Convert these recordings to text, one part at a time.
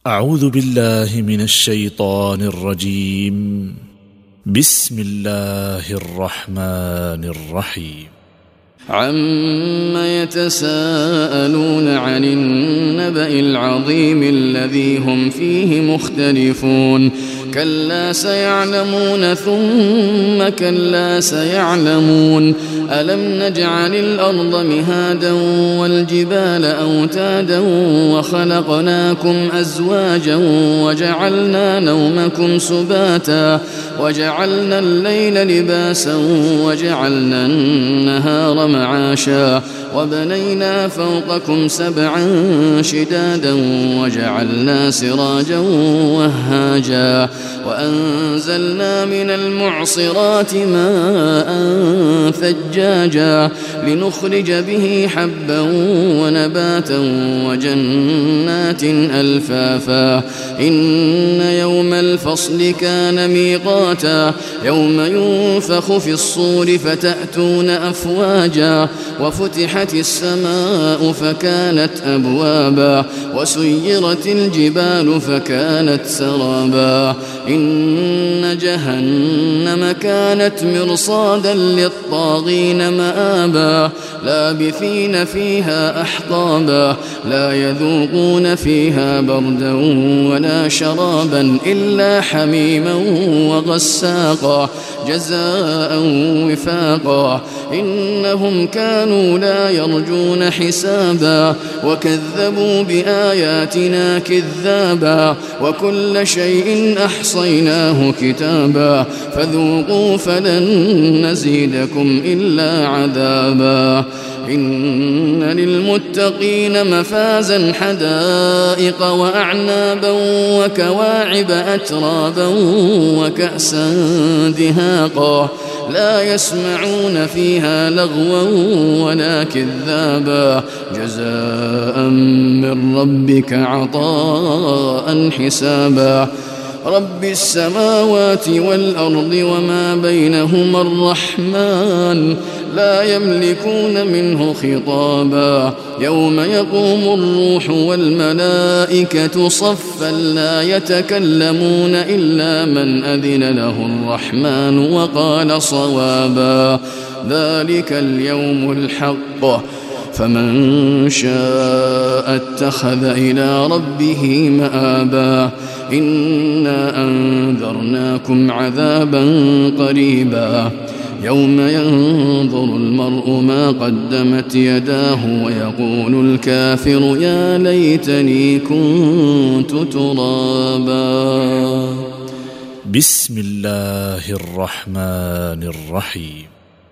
أعوذ بالله من الشيطان الرجيم. بسم الله الرحمن الرحيم. عم يتساءلون عن النبأ العظيم الذي هم فيه مختلفون كلا سيعلمون ثم كلا سيعلمون ألم نجعل الأرض مهادا والجبال أوتادا وخلقناكم أزواجا وجعلنا نومكم سباتا وجعلنا الليل لباسا وجعلنا النهار معاشا وبنينا فوقكم سبعا شدادا وجعلنا سراجا وهاجا وأنزلنا من المعصرات ماء ثجاجا لنخرج به حبا ونباتا وجنات ألفافا إن يوم الفصل كان ميقاتا يوم ينفخ في الصور فتأتون أفواجا وفتحت السماء فكانت أبوابا وسيرت الجبال فكانت سرابا إن جهنم كانت مرصادا للطاغين مآبا لابثين فيها أحقابا لا يذوقون فيها بردا ولا شرابا إلا حميما وغساقا جزاء وفاقا إنهم كانوا لا يرجون حسابا وكذبوا بآياتنا كذابا وكل شيء أحصيناه كتابا فذوقوا فلن نزيدكم إلا عذابا إن للمتقين مفازا حدائق وأعنابا وكواعب أترابا وكأسا دهاقا لا يسمعون فيها لغوا ولا كذابا جزاء من ربك عطاء حسابا رب السماوات والأرض وما بينهما الرحمن لا يملكون منه خطابا يوم يقوم الروح والملائكة صفا لا يتكلمون إلا من أذن له الرحمن وقال صوابا ذلك اليوم الحق فمن شاء اتخذ إلى ربه مآبا إنا أنذرناكم عذابا قريبا يوم ينظر المرء ما قدمت يداه ويقول الكافر يا ليتني كنت ترابا. بسم الله الرحمن الرحيم.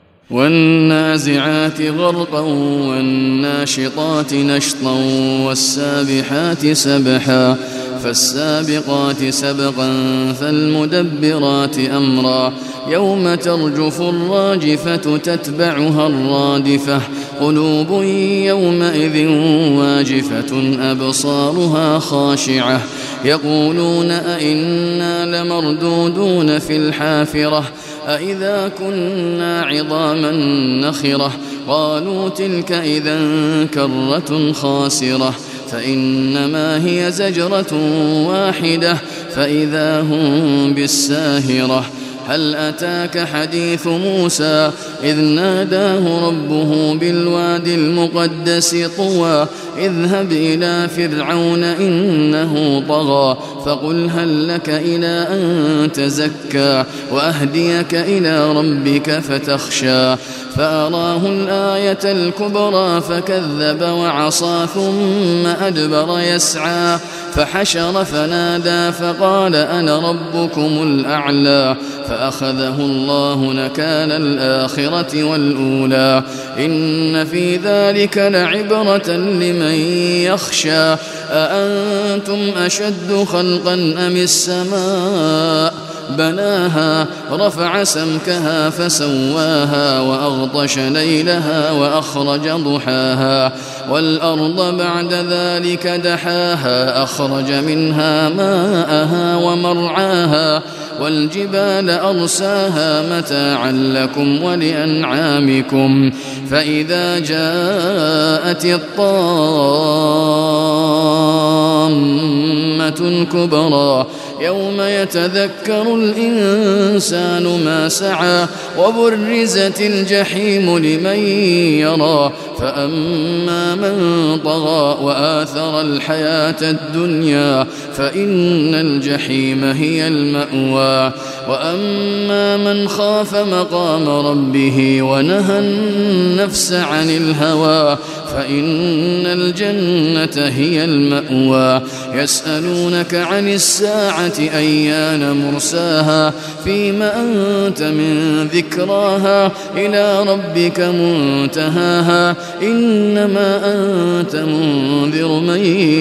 والنازعات غرقا والناشطات نشطا والسابحات سبحا فالسابقات سبقا فالمدبرات أمرا يوم ترجف الراجفة تتبعها الرادفة قلوب يومئذ واجفة أبصارها خاشعة يقولون أئنا لمردودون في الحافرة أئذا كنا عظاما نخرة قالوا تلك إذا كرة خاسرة فإنما هي زجرة واحدة فإذا هم بالساهرة هل أتاك حديث موسى إذ ناداه ربه بالوادي المقدس طوى اذهب إلى فرعون إنه طغى فقل هل لك إلى أن تزكى وأهديك إلى ربك فتخشى فأراه الآية الكبرى فكذب وعصى ثم أدبر يسعى فحشر فنادى فقال أنا ربكم الأعلى فأخذه الله نكال الآخرة والأولى إن في ذلك لعبرة لمن يخشى أأنتم أشد خلقا أم السماء بناها رفع سمكها فسواها وأغطش ليلها وأخرج ضحاها والأرض بعد ذلك دحاها أخرج منها ماءها ومرعاها والجبال أرساها متاعا لكم ولأنعامكم فإذا جاءت الطامة طامة كبرى يوم يتذكر الإنسان ما سعى وبرزت الجحيم لمن يرى فأما من طغى وآثر الحياة الدنيا فإن الجحيم هي المأوى وأما من خاف مقام ربه ونهى النفس عن الهوى فإن الجنة هي المأوى يسألونك عن الساعة أيان مرساها فيما أنت من ذكراها إلى ربك منتهاها إنما أنت منذر من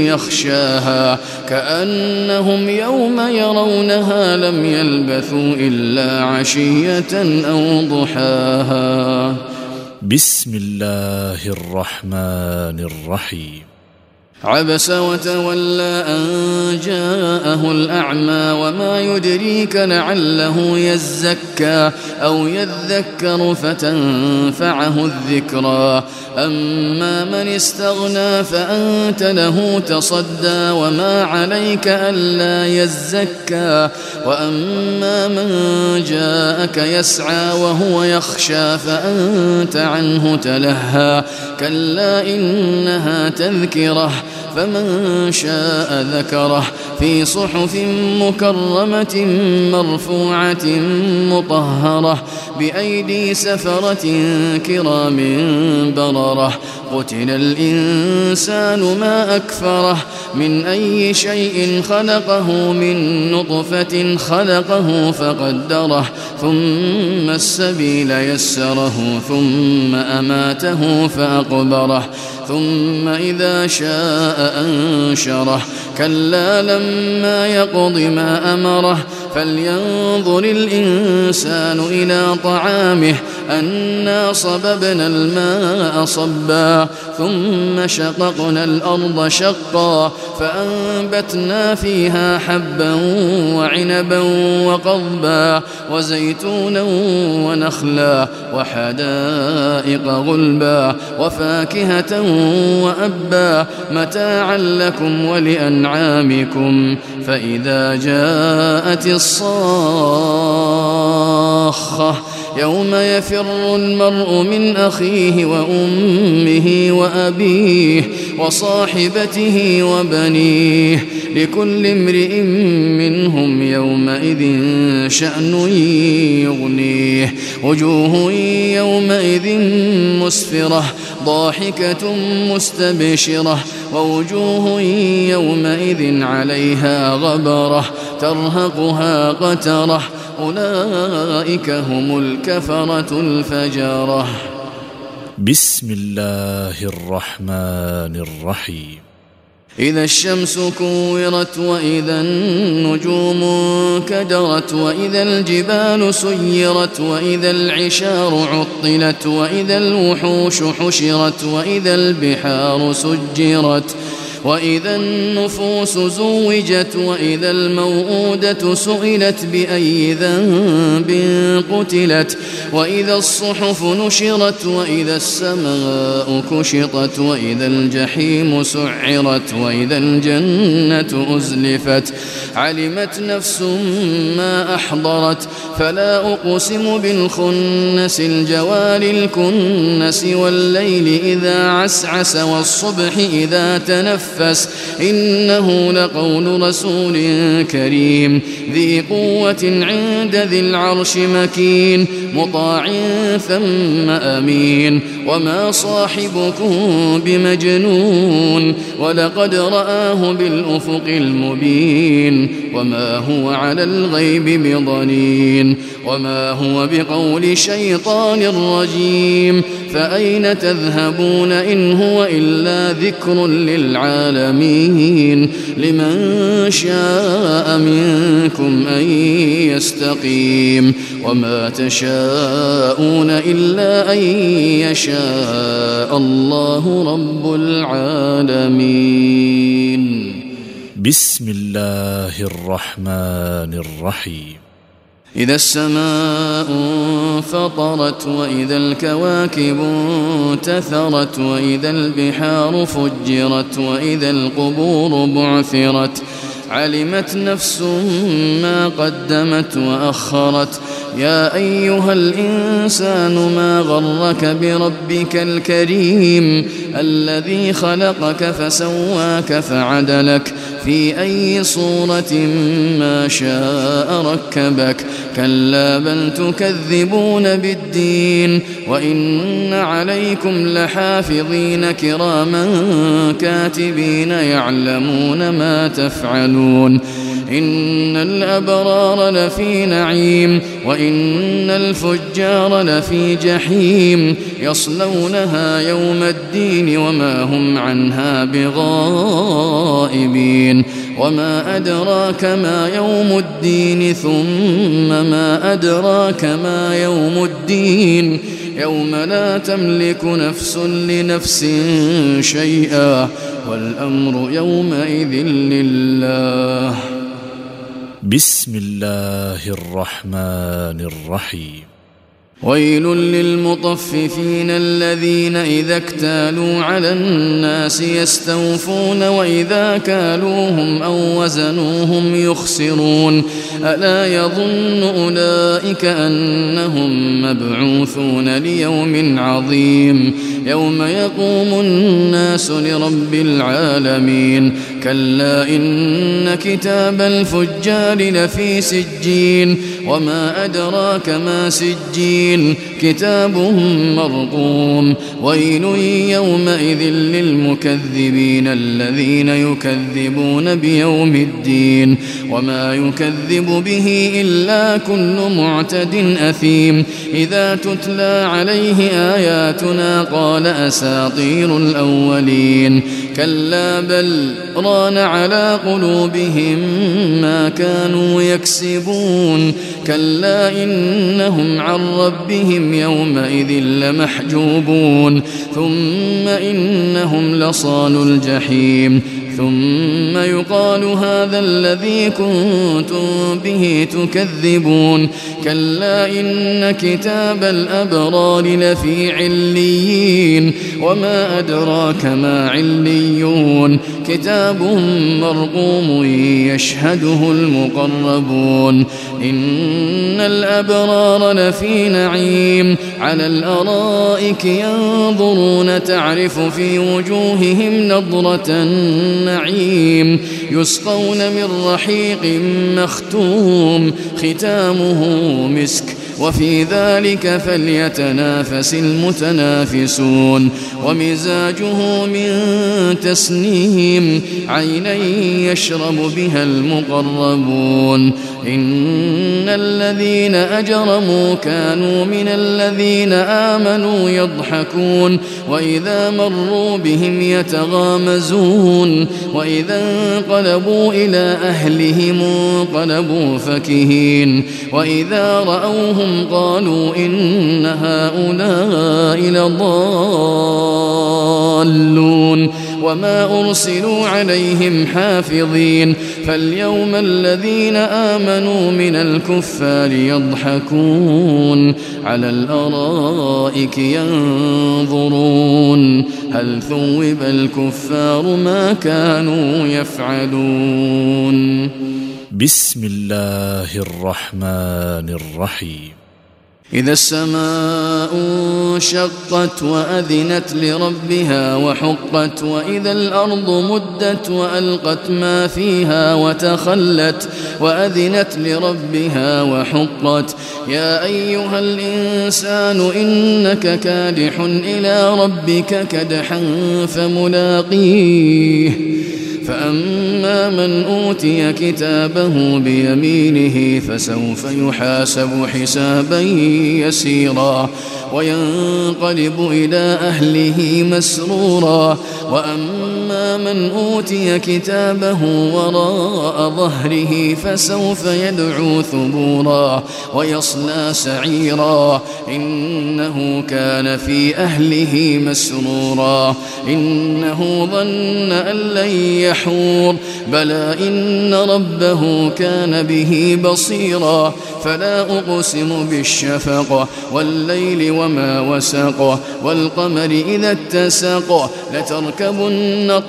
يخشاها كأنهم يوم يرونها لم يلبثوا إلا عشية أو ضحاها. بسم الله الرحمن الرحيم. عبس وتولى أن جاءه الأعمى وما يدريك لعله يزكى أو يذكر فتنفعه الذكرى أما من استغنى فأنت له تصدى وما عليك ألا يزكى وأما من جاءك يسعى وهو يخشى فأنت عنه تلهى كلا إنها تذكرة فمن شاء ذكره في صحف مكرمة مرفوعة مطهرة بأيدي سفرة كرام بررة قتل الإنسان ما أكفره من أي شيء خلقه من نطفة خلقه فقدره ثم السبيل يسره ثم أماته فأقبره ثم إذا شاء أنشره كلا لما يقض ما أمره فلينظر الإنسان إلى طعامه أنا صببنا الماء صبا ثم شققنا الأرض شقا فأنبتنا فيها حبا وعنبا وقضبا وزيتونا ونخلا وحدائق غلبا وفاكهة وأبا متاعا لكم ولأنعامكم فإذا جاءت الصاخة يوم يفر المرء من أخيه وأمه وأبيه وصاحبته وبنيه لكل امرئ منهم يومئذ شأن يغنيه وجوه يومئذ مسفرة ضاحكة مستبشرة ووجوه يومئذ عليها غبرة ترهقها قترة أولئك هم الكفرة الفجرة. بسم الله الرحمن الرحيم. إذا الشمس كورت وإذا النجوم كدرت وإذا الجبال سيرت وإذا العشار عطلت وإذا الوحوش حشرت وإذا البحار سجرت وإذا النفوس زوجت وإذا الموءودة سئلت بأي ذنب قتلت وإذا الصحف نشرت وإذا السماء كشطت وإذا الجحيم سعرت وإذا الجنة أزلفت علمت نفس ما أحضرت فلا أقسم بالخنس الجوار الكنس والليل إذا عسعس والصبح إذا تنفس إنه لقول رسول كريم ذي قوة عند ذي العرش مكين مطاع ثم أمين وما صاحبكم بمجنون ولقد رآه بالأفق المبين وما هو على الغيب بضنين وما هو بقول شيطان رجيم فأين تذهبون إن هو إلا ذكر للعالمين لمن شاء منكم أن يستقيم وما تشاءون إلا أن يشاء الله رب العالمين. بسم الله الرحمن الرحيم. إذا السماء انفطرت وإذا الكواكب انتثرت وإذا البحار فجرت وإذا القبور بعثرت علمت نفس ما قدمت وأخرت يا أيها الإنسان ما غرك بربك الكريم الذي خلقك فسواك فعدلك في أي صورة ما شاء ركبك كلا بل تكذبون بالدين وإن عليكم لحافظين كراما كاتبين يعلمون ما تفعلون إن الأبرار لفي نعيم وإن الفجار لفي جحيم يصلونها يوم الدين وما هم عنها بغائبين وما أدراك ما يوم الدين ثم ما أدراك ما يوم الدين يوم لا تملك نفس لنفس شيئا والأمر يومئذ لله. بسم الله الرحمن الرحيم. ويل للمطففين الذين إذا اكتالوا على الناس يستوفون وإذا كالوهم أو وزنوهم يخسرون ألا يظن أولئك أنهم مبعوثون ليوم عظيم يوم يقوم الناس لرب العالمين كلا إن كتاب الفجار لفي سجين وما أدراك ما سجين كتاب مرقوم ويل يومئذ للمكذبين الذين يكذبون بيوم الدين وما يكذب به إلا كل معتد أثيم إذا تتلى عليه آياتنا قال أساطير الأولين كلا بل ران على قلوبهم ما كانوا يكسبون كلا إنهم عن ربهم يومئذ لمحجوبون ثم إنهم لصالوا الجحيم ثم يقال هذا الذي كنتم به تكذبون كلا إن كتاب الأبرار لفي عليين وما أدراك ما عليون كتاب مرقوم يشهده المقربون إن الأبرار لفي نعيم على الأرائك ينظرون تعرف في وجوههم نضرة النعيم يسقون من رحيق مختوم ختامه مسك وفي ذلك فليتنافس المتنافسون ومزاجه من تسنيم عينا يشرب بها المقربون إن الذين أجرموا كانوا من الذين آمنوا يضحكون وإذا مروا بهم يتغامزون وإذا انقلبوا إلى أهلهم انقلبوا فكهين وإذا رأوهم قالوا إن هؤلاء لضالون وما أرسلوا عليهم حافظين فاليوم الذين آمنوا من الكفار يضحكون على الأرائك ينظرون هل ثوب الكفار ما كانوا يفعلون. بسم الله الرحمن الرحيم. إذا السماء انشقت وأذنت لربها وحقت وإذا الأرض مدت وألقت ما فيها وتخلت وأذنت لربها وحقت يا أيها الإنسان إنك كادح إلى ربك كدحا فملاقيه فأما من أوتي كتابه بيمينه فسوف يحاسب حسابا يسيرا وينقلب إلى أهله مسرورا وأما من أوتي كتابه وراء ظهره فسوف يدعو ثبورا ويصلى سعيرا إنه كان في أهله مسرورا إنه ظن أن لن يحور بلى إن ربه كان به بصيرا فلا أقسم بالشفق والليل وما وسق والقمر إذا اتسق لتركبن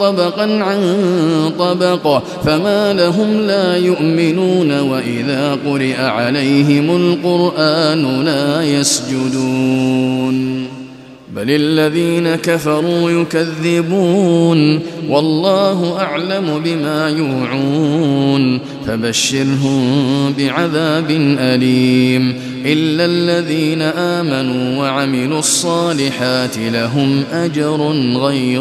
طبقا عن طبق فما لهم لا يؤمنون وإذا قرئ عليهم القرآن لا يسجدون بل الذين كفروا يكذبون والله أعلم بما يوعون فبشرهم بعذاب أليم إلا الذين آمنوا وعملوا الصالحات لهم أجر غير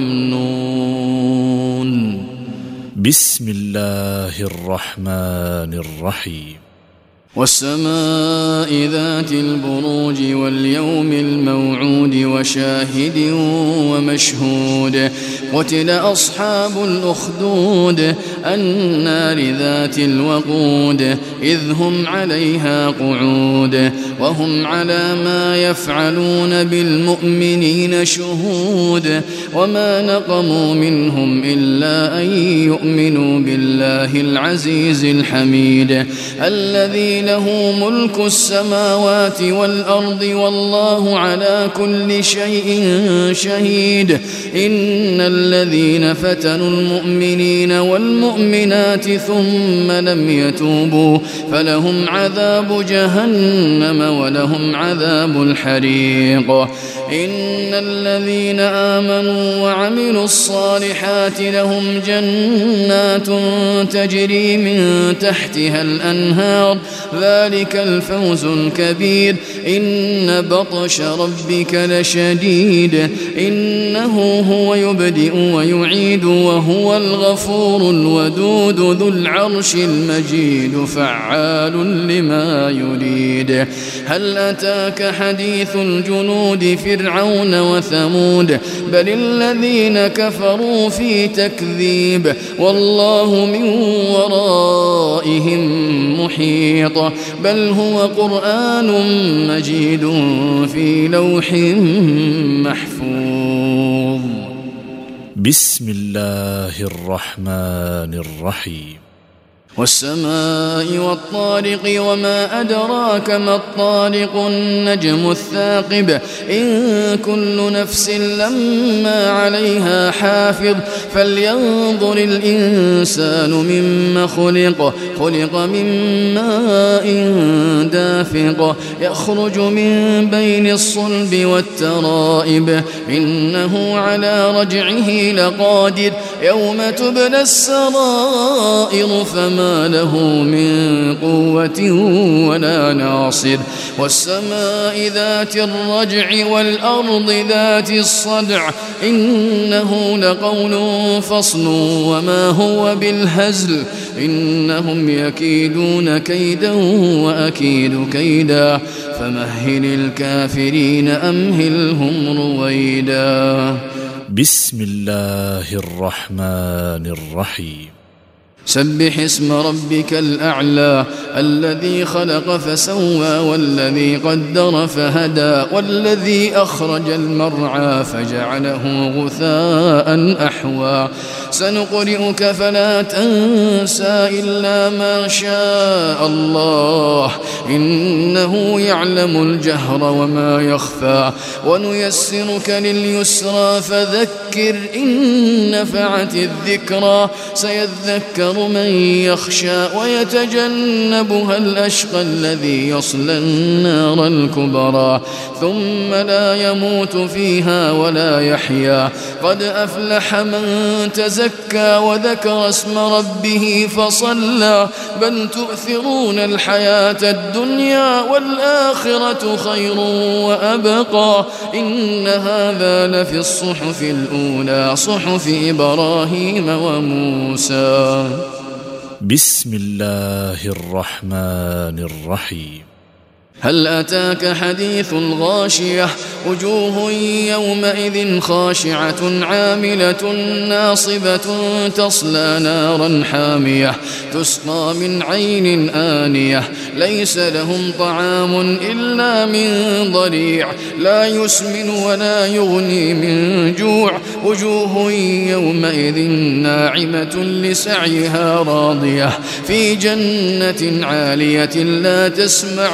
ممنون. بسم الله الرحمن الرحيم. والسماء ذات البروج واليوم الموعود وشاهد ومشهود قتل أصحاب الأخدود النار ذات الوقود إذ هم عليها قعود وهم على ما يفعلون بالمؤمنين شهود وما نقموا منهم إلا أن يؤمنوا بالله العزيز الحميد الذي له ملك السماوات والأرض والله على كل شيء شهيد إن الذين فتنوا المؤمنين والمؤمنات ثم لم يتوبوا فلهم عذاب جهنم ولهم عذاب الحريق إن الذين آمنوا وعملوا الصالحات لهم جنات تجري من تحتها الأنهار ذلك الفوز الكبير إن بطش ربك لشديد إنه هو يبدئ ويعيد وهو الغفور الودود ذو العرش المجيد فعال لما يريد هل أتاك حديث الجنود فرعون وثمود بل الذين كفروا في تكذيب والله من ورائهم محيط بل هو قرآن مجيد في لوح محفوظ. بسم الله الرحمن الرحيم. والسماء والطارق وما أدراك ما الطارق النجم الثاقب إن كل نفس لما عليها حافظ فلينظر الإنسان مما خلق من ماء دافق يخرج من بين الصلب والترائب إنه على رجعه لقادر يوم تبلى السرائر فما له من قوة ولا ناصر والسماء ذات الرجع والأرض ذات الصدع إنه لقول فصل وما هو بالهزل إنهم يكيدون كيدا وأكيد كيدا فمهل الكافرين أمهلهم رويدا. بسم الله الرحمن الرحيم. سبح اسم ربك الأعلى الذي خلق فسوى والذي قدر فهدى والذي أخرج المرعى فجعله غثاء أحوى سنقرئك فلا تنسى إلا ما شاء الله إنه يعلم الجهر وما يخفى ونيسرك لليسرى فذكر إن نفعت الذكرى سيذكر من يخشى ويتجنبها الأشقى الذي يصلى النار الكبرى ثم لا يموت فيها ولا يحيا قد أفلح من تزكى وذكر اسم ربه فصلى بل تؤثرون الحياة الدنيا والآخرة خير وأبقى إن هذا لفي الصحف الأولى صحف إبراهيم وموسى. بسم الله الرحمن الرحيم. هل أتاك حديث الغاشية وجوه يومئذ خاشعة عاملة ناصبة تصلى نارا حامية تسقى من عين آنية ليس لهم طعام إلا من ضريع لا يسمن ولا يغني من جوع وجوه يومئذ ناعمة لسعيها راضية في جنة عالية لا تسمع فيها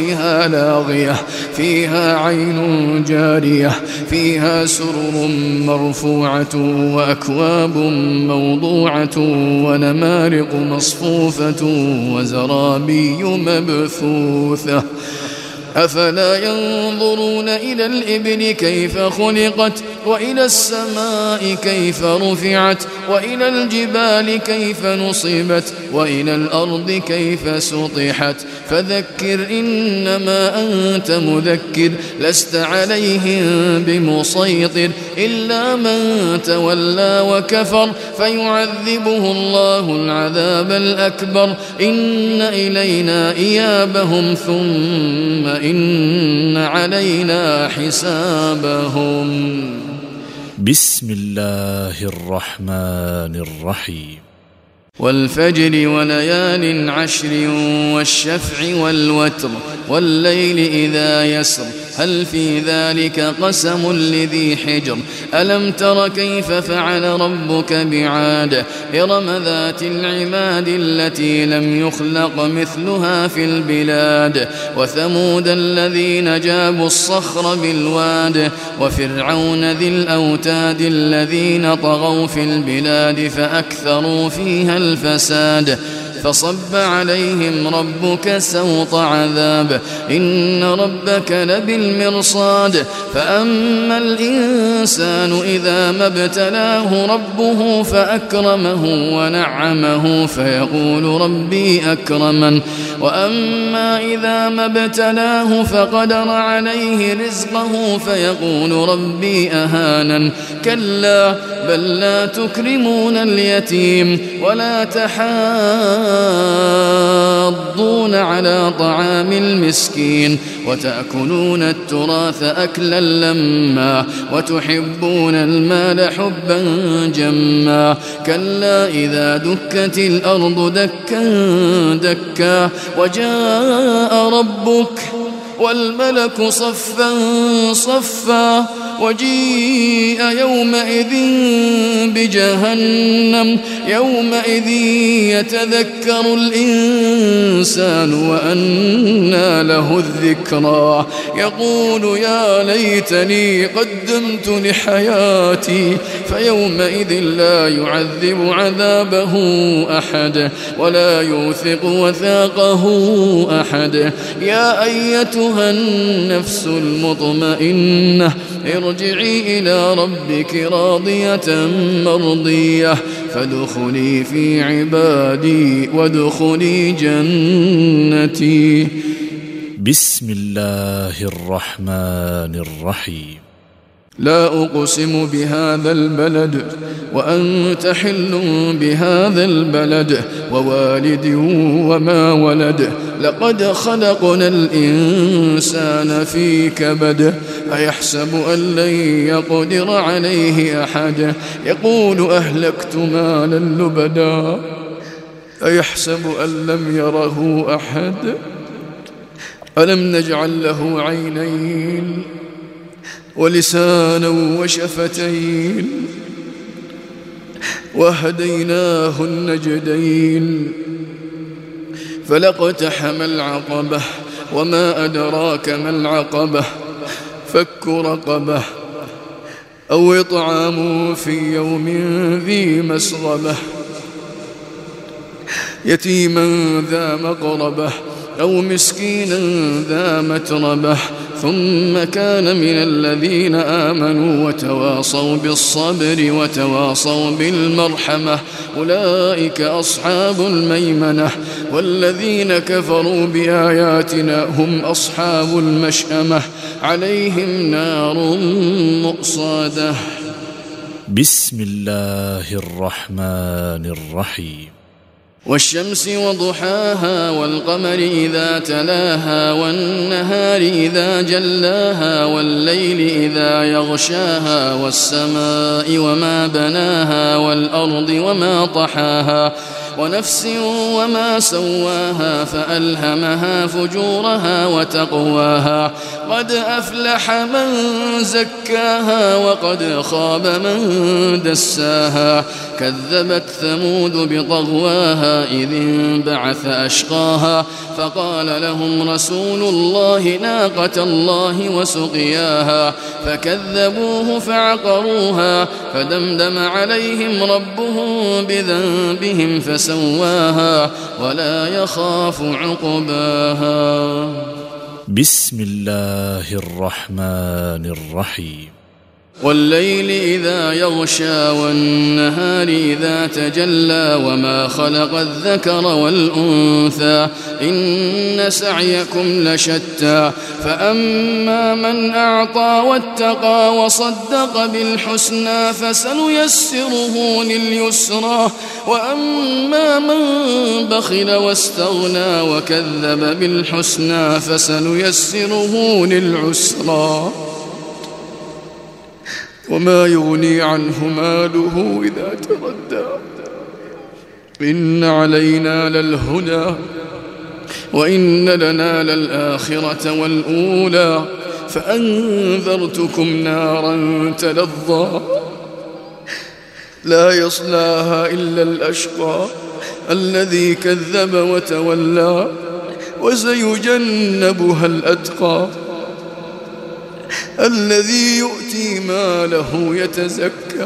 لسعيها لاغية فيها عين جارية فيها سرر مرفوعة وأكواب موضوعة ونمارق مصفوفة وزرابي مبثوثة أفلا ينظرون إلى الإبل كيف خلقت وإلى السماء كيف رفعت وإلى الجبال كيف نصبت وإلى الأرض كيف سطحت فذكر إنما أنت مذكر لست عليهم بمسيطر إلا من تولى وكفر فيعذبه الله العذاب الأكبر إن إلينا إيابهم ثم إن علينا حسابهم. بسم الله الرحمن الرحيم. والفجر وليال عشر والشفع والوتر والليل إذا يسر هل في ذلك قسم لذي حجر ألم تر كيف فعل ربك بعاد إرم ذات العماد التي لم يخلق مثلها في البلاد وثمود الذين جابوا الصخر بالواد وفرعون ذي الأوتاد الذين طغوا في البلاد فأكثروا فيها الفساد فصب عليهم ربك سوط عذاب إن ربك لبالمرصاد فأما الإنسان إذا ما ابتلاه ربه فأكرمه ونعمه فيقول ربي أكرمن وأما إذا ما ابتلاه فقدر عليه رزقه فيقول ربي أهانن كلا بل لا تكرمون اليتيم ولا تحاضون على طعام المسكين وتأكلون التراث أكلا لما وتحبون المال حبا جما كلا إذا دكت الأرض دكا دكا وجاء ربك والملك صفا صفا وجيء يومئذ بجهنم يومئذ يتذكر الإنسان وأنى له الذكرى يقول يا ليتني قدمت لحياتي فيومئذ لا يعذب عذابه أحد ولا يوثق وثاقه أحد يا أيتها النفس المطمئنة ارجعي إلى ربك راضية مرضية فادخلي في عبادي وادخلي جنتي. بسم الله الرحمن الرحيم. لا أقسم بهذا البلد وأنت حل بهذا البلد ووالد وما ولد لقد خلقنا الإنسان في كبد أيحسب أن لن يقدر عليه أحد يقول أهلكت مالا لبدا أيحسب أن لم يره أحد ألم نجعل له عينين ولسانا وشفتين وهديناه النجدين فلاقتحم العقبة وما أدراك ما العقبة فك رقبة أو إطعام في يوم ذي مسغبة يتيما ذا مقربة أو مسكينا ذا متربة ثم كان من الذين آمنوا وتواصوا بالصبر وتواصوا بالمرحمة أولئك أصحاب الميمنة والذين كفروا بآياتنا هم أصحاب المشأمة عليهم نار مؤصدة. بسم الله الرحمن الرحيم. والشمس وضحاها والقمر إذا تلاها والنهار إذا جلاها والليل إذا يغشاها والسماء وما بناها والأرض وما طحاها ونفس وما سواها فألهمها فجورها وتقواها قد أفلح من زكاها وقد خاب من دساها كذبت ثمود بطغواها إذ انبعث أشقاها فقال لهم رسول الله ناقة الله وسقياها فكذبوه فعقروها فدمدم عليهم ربهم بذنبهم فسواها ولا يخاف عقباها. بسم الله الرحمن الرحيم. والليل إذا يغشى والنهار إذا تجلى وما خلق الذكر والأنثى إن سعيكم لشتى فأما من أعطى واتقى وصدق بالحسنى فسنيسره لليسرى وأما من بخل واستغنى وكذب بالحسنى فسنيسره للعسرى وما يغني عنه ماله إذا تردى إن علينا للهدى وإن لنا للآخرة والأولى فأنذرتكم نارا تلظى لا يصلاها إلا الأشقى الذي كذب وتولى وسيجنبها الأتقى الذي يؤتي ماله يتزكى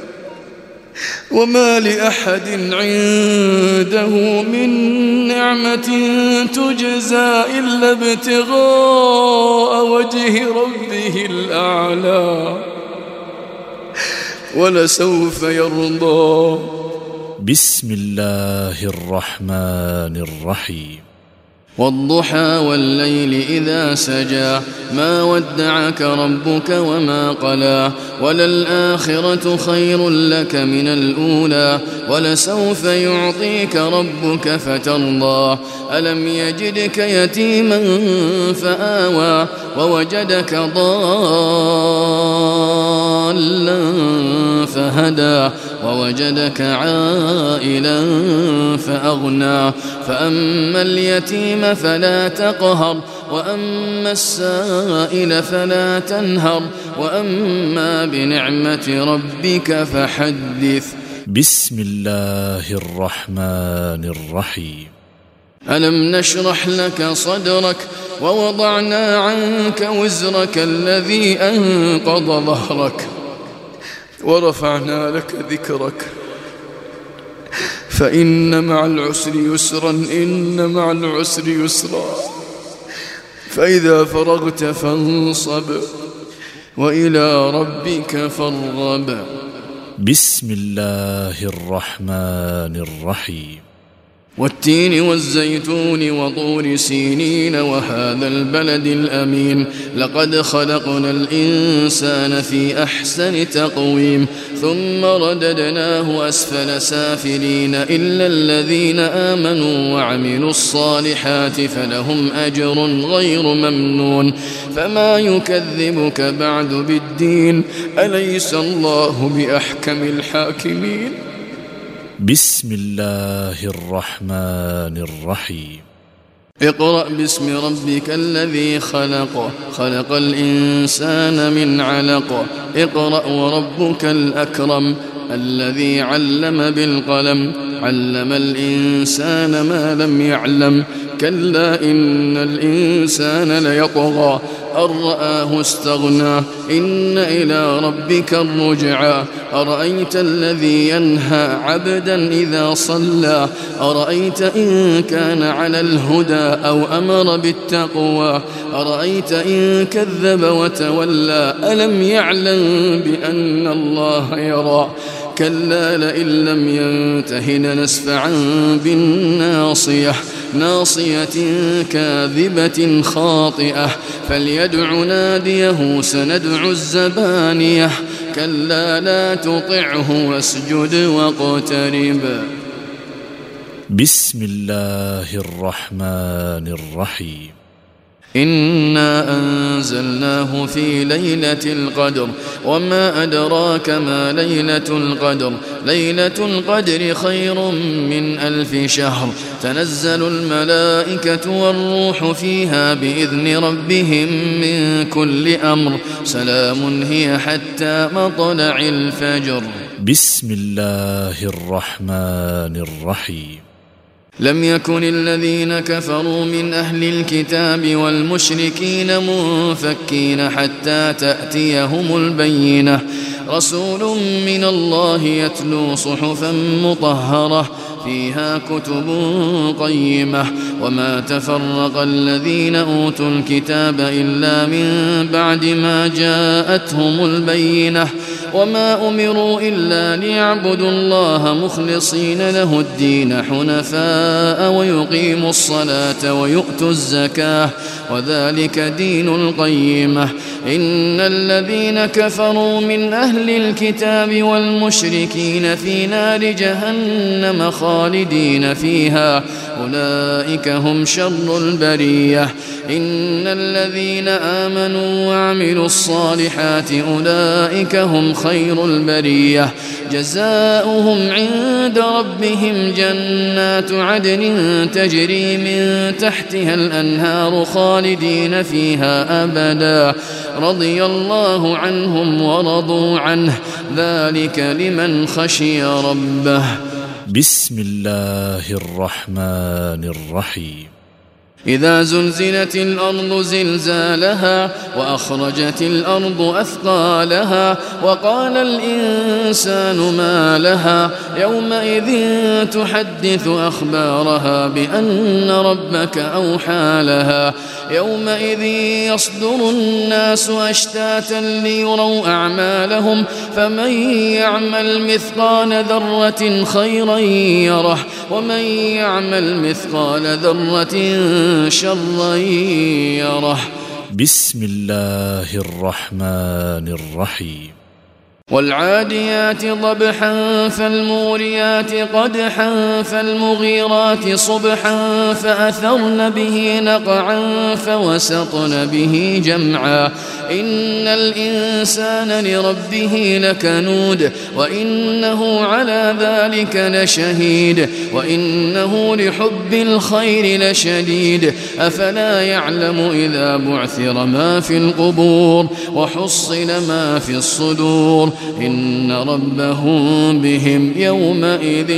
وما لأحد عنده من نعمة تجزى إلا ابتغاء وجه ربه الأعلى ولسوف يرضى. بسم الله الرحمن الرحيم. والضحى والليل إذا سجى ما ودعك ربك وما قلى وللآخرة خير لك من الأولى ولسوف يعطيك ربك فترضى ألم يجدك يتيما فآوى ووجدك ضالا فهدى ووجدك عائلا فأغنى فأما اليتيم فلا تقهر وأما السائل فلا تنهر وأما بنعمة ربك فحدث. بسم الله الرحمن الرحيم. ألم نشرح لك صدرك ووضعنا عنك وزرك الذي أنقض ظهرك ورفعنا لك ذكرك فإن مع العسر يسرا إن مع العسر يسرا فإذا فرغت فانصب وإلى ربك فارغب. بسم الله الرحمن الرحيم. والتين والزيتون وطور سينين وهذا البلد الأمين لقد خلقنا الإنسان في أحسن تقويم ثم رددناه أسفل سافلين إلا الذين آمنوا وعملوا الصالحات فلهم أجر غير ممنون فما يكذبك بعد بالدين أليس الله بأحكم الحاكمين. بسم الله الرحمن الرحيم. اقرأ باسم ربك الذي خلق خلق الإنسان من علق اقرأ وربك الأكرم الذي علم بالقلم علم الإنسان ما لم يعلم كلا إن الإنسان ليطغى أن رآه استغنى إن إلى ربك الرجعى أرأيت الذي ينهى عبدا إذا صلى أرأيت إن كان على الهدى أو أمر بالتقوى أرأيت إن كذب وتولى ألم يعلم بأن الله يرى كلا لئن لم ينته لنسفعا بالناصية ناصية كاذبة خاطئة فليدع ناديه سندع الزبانية كلا لا تطعه واسجد واقترب. بسم الله الرحمن الرحيم. إنا أنزلناه في ليلة القدر وما أدراك ما ليلة القدر ليلة القدر خير من 1000 شهر تنزل الملائكة والروح فيها بإذن ربهم من كل أمر سلام هي حتى مطلع الفجر. بسم الله الرحمن الرحيم لم يكن الذين كفروا من أهل الكتاب والمشركين منفكين حتى تأتيهم البينة رسول من الله يتلو صحفا مطهرة فيها كتب قيمة وما تفرق الذين أوتوا الكتاب إلا من بعد ما جاءتهم البينة وما أمروا إلا ليعبدوا الله مخلصين له الدين حنفاء ويقيموا الصلاة ويؤتوا الزكاة وذلك دين القيمة إن الذين كفروا من أهل الكتاب والمشركين في نار جهنم خالدين فيها أولئك هم شر البرية إن الذين آمنوا وعملوا الصالحات أولئك هم خير البرية جزاؤهم عند ربهم جنات عدن تجري من تحتها الأنهار خالدين فيها أبدا رضي الله عنهم ورضوا عنه ذلك لمن خشي ربه بسم الله الرحمن الرحيم إذا زلزلت الأرض زلزالها وأخرجت الأرض أثقالها وقال الإنسان ما لها يومئذ تحدث أخبارها بأن ربك أوحى لها يومئذ يصدر الناس أشتاتا ليروا أعمالهم فمن يعمل مثقال ذرة خيرا يره ومن يعمل مثقال ذرة شرا يره بسم الله الرحمن الرحيم والعاديات ضبحا فالموريات قدحا فالمغيرات صبحا فأثرن به نقعا فوسطن به جمعا إن الإنسان لربه لكنود وإنه على ذلك لشهيد وإنه لحب الخير لشديد أفلا يعلم إذا بعثر ما في القبور وحصل ما في الصدور إن ربهم بهم يومئذ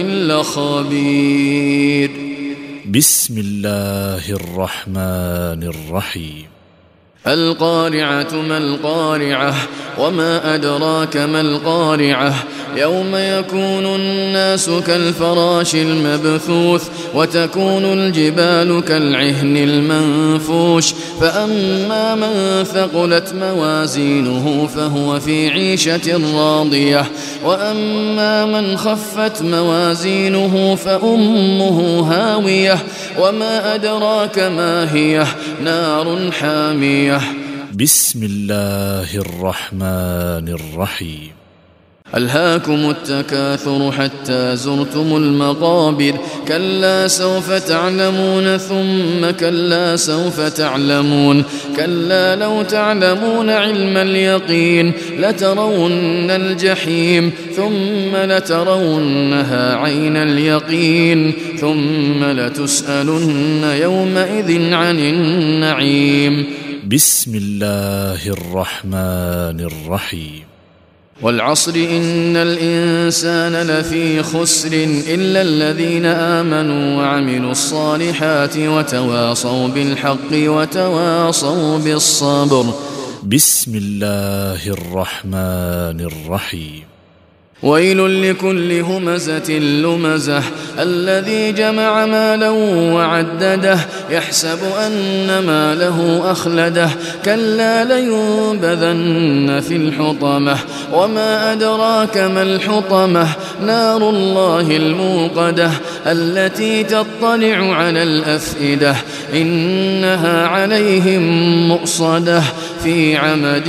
لخبير بسم الله الرحمن الرحيم القارعة ما القارعة وما أدراك ما القارعة يوم يكون الناس كالفراش المبثوث وتكون الجبال كالعهن المنفوش فأما من ثقلت موازينه فهو في عيشة راضية وأما من خفت موازينه فأمه هاوية وما أدراك ما هي نار حامية بسم الله الرحمن الرحيم ألهاكم التكاثر حتى زرتم المقابر كلا سوف تعلمون ثم كلا سوف تعلمون كلا لو تعلمون علم اليقين لترون الجحيم ثم لترونها عين اليقين ثم لتسألن يومئذ عن النعيم بسم الله الرحمن الرحيم والعصر إن الإنسان لفي خسر إلا الذين آمنوا وعملوا الصالحات وتواصوا بالحق وتواصوا بالصبر بسم الله الرحمن الرحيم ويل لكل همزة لمزة الذي جمع مالا وعدده يحسب أن ماله أخلده كلا لينبذن في الحطمة وما أدراك ما الحطمة نار الله الموقدة التي تطلع على الأفئدة إنها عليهم مؤصدة في عمد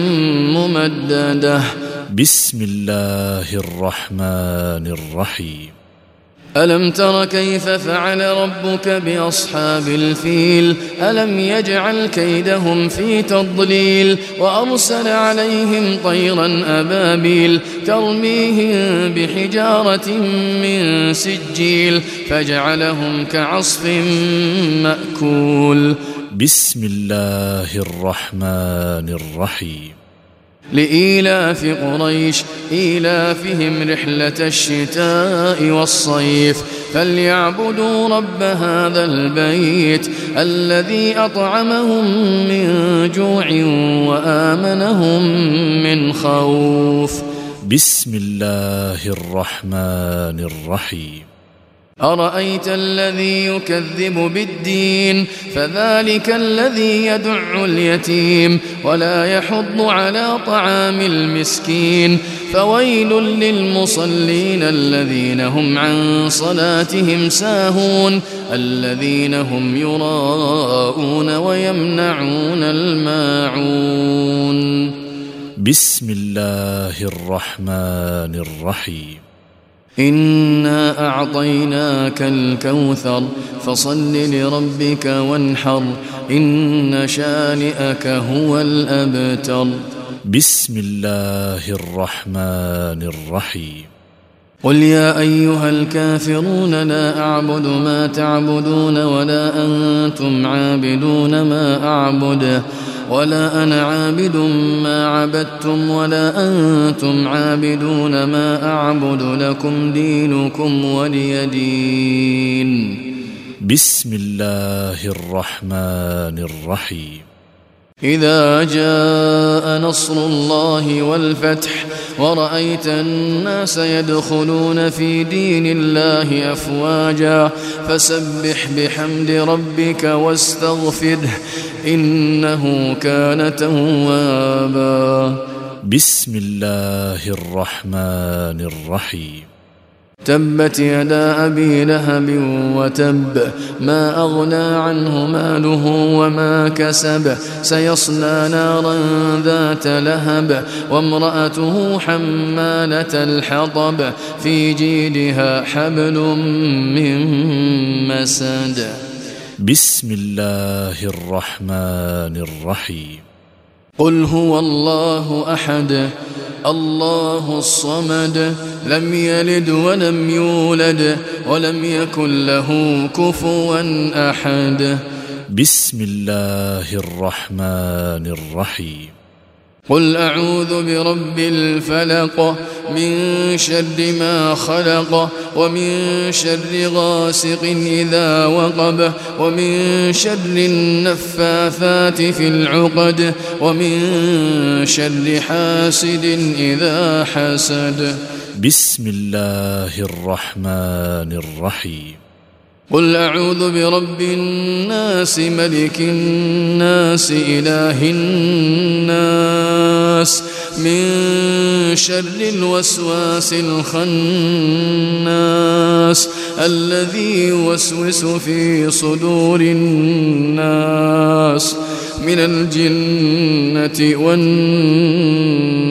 ممددة بسم الله الرحمن الرحيم ألم تر كيف فعل ربك بأصحاب الفيل ألم يجعل كيدهم في تضليل وأرسل عليهم طيرا أبابيل ترميهم بحجارة من سجيل فجعلهم كعصف مأكول بسم الله الرحمن الرحيم لإيلاف قريش إيلافهم رحلة الشتاء والصيف فليعبدوا رب هذا البيت الذي أطعمهم من جوع وآمنهم من خوف. بسم الله الرحمن الرحيم. أرأيت الذي يكذب بالدين فذلك الذي يدع اليتيم ولا يحض على طعام المسكين فويل للمصلين الذين هم عن صلاتهم ساهون الذين هم يراءون ويمنعون الماعون. بسم الله الرحمن الرحيم. إنا أعطيناك الكوثر فصل لربك وانحر إن شانئك هو الأبتر. بسم الله الرحمن الرحيم. قل يا أيها الكافرون لا أعبد ما تعبدون ولا أنتم عابدون ما أعبد ولا أنا عابد ما عبدتم ولا أنتم عابدون ما أعبد لكم دينكم ولي دين. بسم الله الرحمن الرحيم. إذا جاء نصر الله والفتح ورأيت الناس يدخلون في دين الله أفواجا فسبح بحمد ربك واستغفره إنه كان توابا. بسم الله الرحمن الرحيم. تبت يدا أبي لهب وتب ما أغنى عنه ماله وما كسب سيصلى نارا ذات لهب وامرأته حمالة الحطب في جيدها حبل من مسد. بسم الله الرحمن الرحيم. قل هو الله أحد الله الصمد لم يلد ولم يولد ولم يكن له كفوا أحد. بسم الله الرحمن الرحيم. قل أعوذ برب الفلق من شر ما خلق ومن شر غاسق إذا وقب ومن شر النفاثات في العقد ومن شر حاسد إذا حسد. بسم الله الرحمن الرحيم. قل أعوذ برب الناس ملك الناس إله الناس من شر الوسواس الخناس الذي يوسوس في صدور الناس من الجنة والناس.